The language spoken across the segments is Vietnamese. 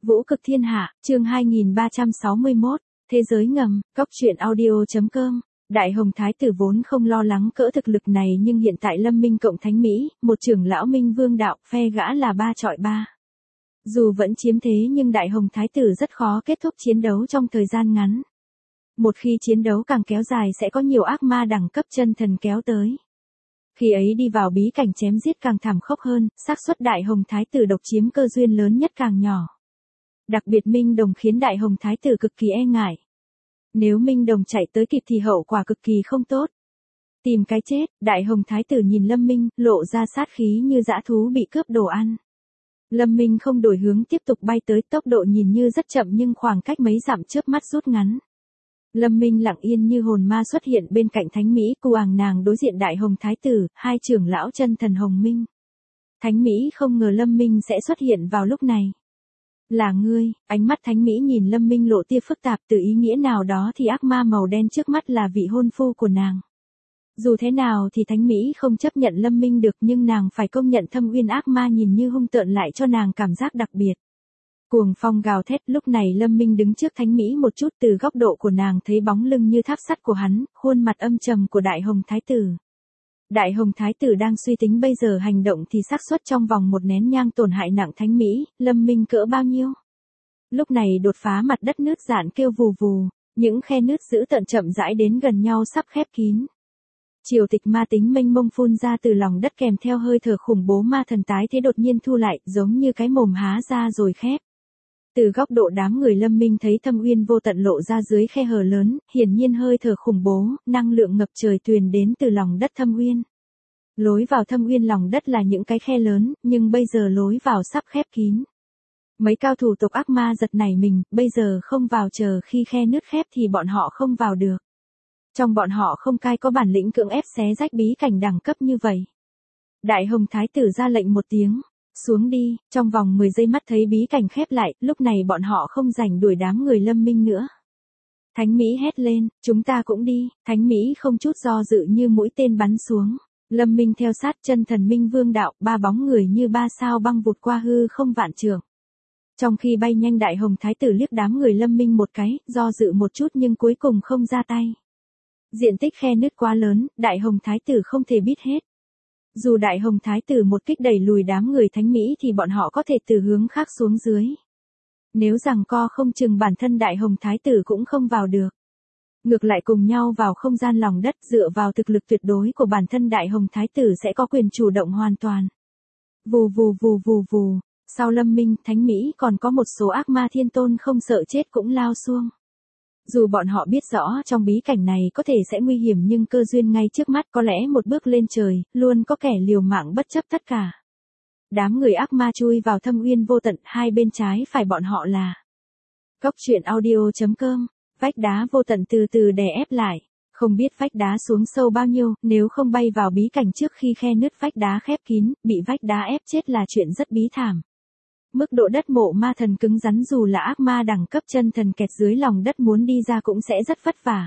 Vũ cực thiên hạ, chương 2361, Thế giới ngầm, Cóc truyện audio.com. Đại Hồng Thái tử vốn không lo lắng cỡ thực lực này nhưng hiện tại Lâm Minh cộng Thánh Mỹ, một trưởng lão Minh Vương đạo, phe gã là 3 chọi 3. Dù vẫn chiếm thế nhưng Đại Hồng Thái tử rất khó kết thúc chiến đấu trong thời gian ngắn. Một khi chiến đấu càng kéo dài sẽ có nhiều ác ma đẳng cấp chân thần kéo tới. Khi ấy đi vào bí cảnh chém giết càng thảm khốc hơn, xác suất Đại Hồng Thái tử độc chiếm cơ duyên lớn nhất càng nhỏ. Đặc biệt Minh Đồng khiến Đại Hồng Thái tử cực kỳ e ngại. Nếu Minh Đồng chạy tới kịp thì hậu quả cực kỳ không tốt. Tìm cái chết, Đại Hồng Thái tử nhìn Lâm Minh, lộ ra sát khí như dã thú bị cướp đồ ăn. Lâm Minh không đổi hướng tiếp tục bay tới, tốc độ nhìn như rất chậm nhưng khoảng cách mấy dặm chớp mắt rút ngắn. Lâm Minh lặng yên như hồn ma xuất hiện bên cạnh Thánh Mỹ, Cuồng nàng đối diện Đại Hồng Thái tử, hai trưởng lão chân thần Hồng Minh. Thánh Mỹ không ngờ Lâm Minh sẽ xuất hiện vào lúc này. Là ngươi, ánh mắt Thánh Mỹ nhìn Lâm Minh lộ tia phức tạp, từ ý nghĩa nào đó thì ác ma màu đen trước mắt là vị hôn phu của nàng. Dù thế nào thì Thánh Mỹ không chấp nhận Lâm Minh được nhưng nàng phải công nhận Thâm Uyên ác ma nhìn như hung tợn lại cho nàng cảm giác đặc biệt. Cuồng phong gào thét, lúc này Lâm Minh đứng trước Thánh Mỹ một chút, từ góc độ của nàng thấy bóng lưng như tháp sắt của hắn, khuôn mặt âm trầm của Đại Hồng Thái tử. Đại Hồng Thái tử đang suy tính bây giờ hành động thì xác suất trong vòng một nén nhang tổn hại nặng Thánh Mỹ, Lâm Minh cỡ bao nhiêu. Lúc này đột phá mặt đất nứt rạn kêu vù vù, những khe nứt dữ tợn chậm rãi đến gần nhau sắp khép kín. Triều tịch ma tính mênh mông phun ra từ lòng đất kèm theo hơi thở khủng bố, ma thần tái thế đột nhiên thu lại, giống như cái mồm há ra rồi khép. Từ góc độ đám người Lâm Minh thấy Thâm Uyên vô tận lộ ra dưới khe hở lớn, hiển nhiên hơi thở khủng bố, năng lượng ngập trời truyền đến từ lòng đất Thâm Uyên. Lối vào Thâm Uyên lòng đất là những cái khe lớn, nhưng bây giờ lối vào sắp khép kín. Mấy cao thủ tộc ác ma giật nảy mình, bây giờ không vào chờ khi khe nứt khép thì bọn họ không vào được. Trong bọn họ không ai có bản lĩnh cưỡng ép xé rách bí cảnh đẳng cấp như vậy. Đại Hồng Thái tử ra lệnh một tiếng. Xuống đi, trong vòng 10 giây mắt thấy bí cảnh khép lại, lúc này bọn họ không rảnh đuổi đám người Lâm Minh nữa. Thánh Mỹ hét lên, chúng ta cũng đi, Thánh Mỹ không chút do dự như mũi tên bắn xuống. Lâm Minh theo sát chân thần Minh Vương đạo, ba bóng người như ba sao băng vụt qua hư không vạn trượng. Trong khi bay nhanh Đại Hồng Thái tử liếc đám người Lâm Minh một cái, do dự một chút nhưng cuối cùng không ra tay. Diện tích khe nứt quá lớn, Đại Hồng Thái tử không thể biết hết. Dù Đại Hồng Thái tử một kích đẩy lùi đám người Thánh Mỹ thì bọn họ có thể từ hướng khác xuống dưới. Nếu giằng co không chừng bản thân Đại Hồng Thái tử cũng không vào được. Ngược lại cùng nhau vào không gian lòng đất, dựa vào thực lực tuyệt đối của bản thân Đại Hồng Thái tử sẽ có quyền chủ động hoàn toàn. Vù vù vù vù vù, sau Lâm Minh, Thánh Mỹ còn có một số ác ma thiên tôn không sợ chết cũng lao xuông. Dù bọn họ biết rõ trong bí cảnh này có thể sẽ nguy hiểm nhưng cơ duyên ngay trước mắt, có lẽ một bước lên trời, luôn có kẻ liều mạng bất chấp tất cả. Đám người ác ma chui vào Thâm Uyên vô tận, hai bên trái phải bọn họ là Cóc truyện audio.com. Vách đá vô tận từ từ đè ép lại. Không biết vách đá xuống sâu bao nhiêu, nếu không bay vào bí cảnh trước khi khe nứt vách đá khép kín, bị vách đá ép chết là chuyện rất bí thảm. Mức độ đất mộ ma thần cứng rắn, dù là ác ma đẳng cấp chân thần kẹt dưới lòng đất muốn đi ra cũng sẽ rất vất vả.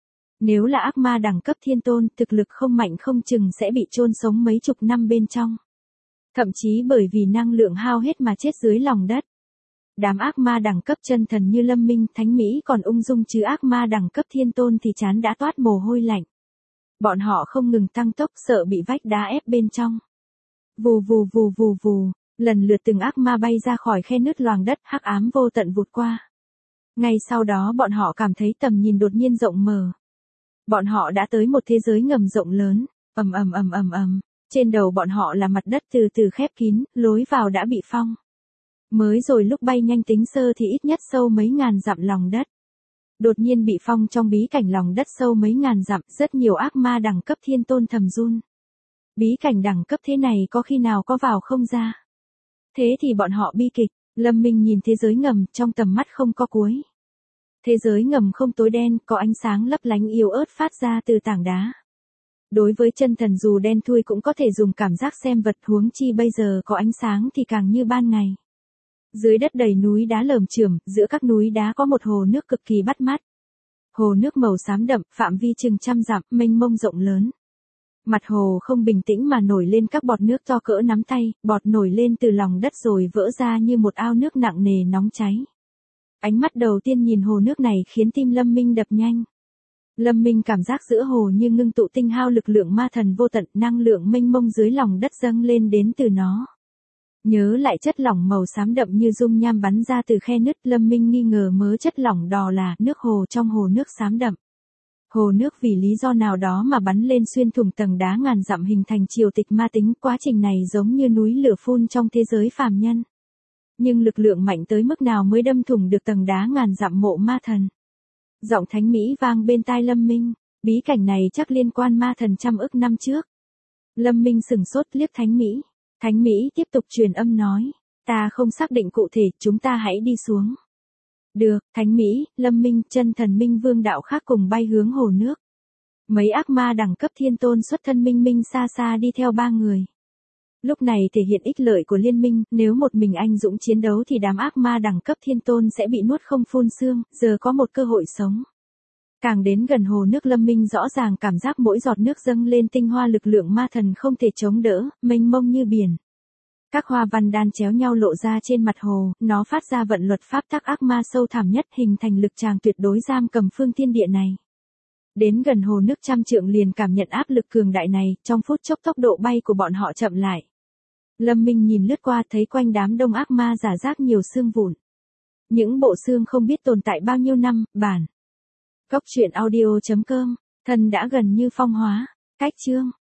Nếu là ác ma đẳng cấp thiên tôn, thực lực không mạnh không chừng sẽ bị chôn sống mấy chục năm bên trong. Thậm chí bởi vì năng lượng hao hết mà chết dưới lòng đất. Đám ác ma đẳng cấp chân thần như Lâm Minh, Thánh Mỹ còn ung dung chứ ác ma đẳng cấp thiên tôn thì chán đã toát mồ hôi lạnh. Bọn họ không ngừng tăng tốc sợ bị vách đá ép bên trong. Vù vù vù vù vù. Lần lượt từng ác ma bay ra khỏi khe nứt loàng đất, hắc ám vô tận vụt qua. Ngay sau đó bọn họ cảm thấy tầm nhìn đột nhiên rộng mở. Bọn họ đã tới một thế giới ngầm rộng lớn, ầm ầm ầm ầm ầm. Trên đầu bọn họ là mặt đất từ từ khép kín, lối vào đã bị phong. Mới rồi lúc bay nhanh tính sơ thì ít nhất sâu mấy ngàn dặm lòng đất. Đột nhiên bị phong trong bí cảnh lòng đất sâu mấy ngàn dặm, rất nhiều ác ma đẳng cấp thiên tôn thầm run. Bí cảnh đẳng cấp thế này có khi nào có vào không ra. Thế thì bọn họ bi kịch. Lâm Minh nhìn thế giới ngầm, trong tầm mắt không có cuối. Thế giới ngầm không tối đen, có ánh sáng lấp lánh yếu ớt phát ra từ tảng đá. Đối với chân thần dù đen thui cũng có thể dùng cảm giác xem vật, huống chi bây giờ có ánh sáng thì càng như ban ngày. Dưới đất đầy núi đá lởm chởm, giữa các núi đá có một hồ nước cực kỳ bắt mắt. Hồ nước màu xám đậm, phạm vi chừng trăm dặm, mênh mông rộng lớn. Mặt hồ không bình tĩnh mà nổi lên các bọt nước to cỡ nắm tay, bọt nổi lên từ lòng đất rồi vỡ ra như một ao nước nặng nề nóng cháy. Ánh mắt đầu tiên nhìn hồ nước này khiến tim Lâm Minh đập nhanh. Lâm Minh cảm giác giữa hồ như ngưng tụ tinh hao lực lượng ma thần vô tận, năng lượng mênh mông dưới lòng đất dâng lên đến từ nó. Nhớ lại chất lỏng màu xám đậm như dung nham bắn ra từ khe nứt, Lâm Minh nghi ngờ mớ chất lỏng đỏ là nước hồ trong hồ nước xám đậm. Hồ nước vì lý do nào đó mà bắn lên xuyên thủng tầng đá ngàn dặm hình thành triều tịch ma tính, quá trình này giống như núi lửa phun trong thế giới phàm nhân. Nhưng lực lượng mạnh tới mức nào mới đâm thủng được tầng đá ngàn dặm mộ ma thần? Giọng Thánh Mỹ vang bên tai Lâm Minh, bí cảnh này chắc liên quan ma thần trăm ức năm trước. Lâm Minh sửng sốt liếc Thánh Mỹ. Thánh Mỹ tiếp tục truyền âm nói, ta không xác định cụ thể, chúng ta hãy đi xuống. Được, Thánh Mỹ, Lâm Minh, Chân Thần Minh Vương đạo khác cùng bay hướng hồ nước. Mấy ác ma đẳng cấp thiên tôn xuất thân minh minh xa xa đi theo ba người. Lúc này thể hiện ích lợi của liên minh, nếu một mình anh dũng chiến đấu thì đám ác ma đẳng cấp thiên tôn sẽ bị nuốt không phun xương, giờ có một cơ hội sống. Càng đến gần hồ nước, Lâm Minh rõ ràng cảm giác mỗi giọt nước dâng lên tinh hoa lực lượng ma thần không thể chống đỡ, mênh mông như biển. Các hoa văn đan chéo nhau lộ ra trên mặt hồ, nó phát ra vận luật pháp tắc ác ma sâu thẳm nhất, hình thành lực tràng tuyệt đối giam cầm phương thiên địa này. Đến gần hồ nước trăm trượng liền cảm nhận áp lực cường đại này, trong phút chốc tốc độ bay của bọn họ chậm lại. Lâm Minh nhìn lướt qua thấy quanh đám đông ác ma rải rác nhiều xương vụn. Những bộ xương không biết tồn tại bao nhiêu năm, bản. Cốc truyện audio.com, thân đã gần như phong hóa. Cách chương.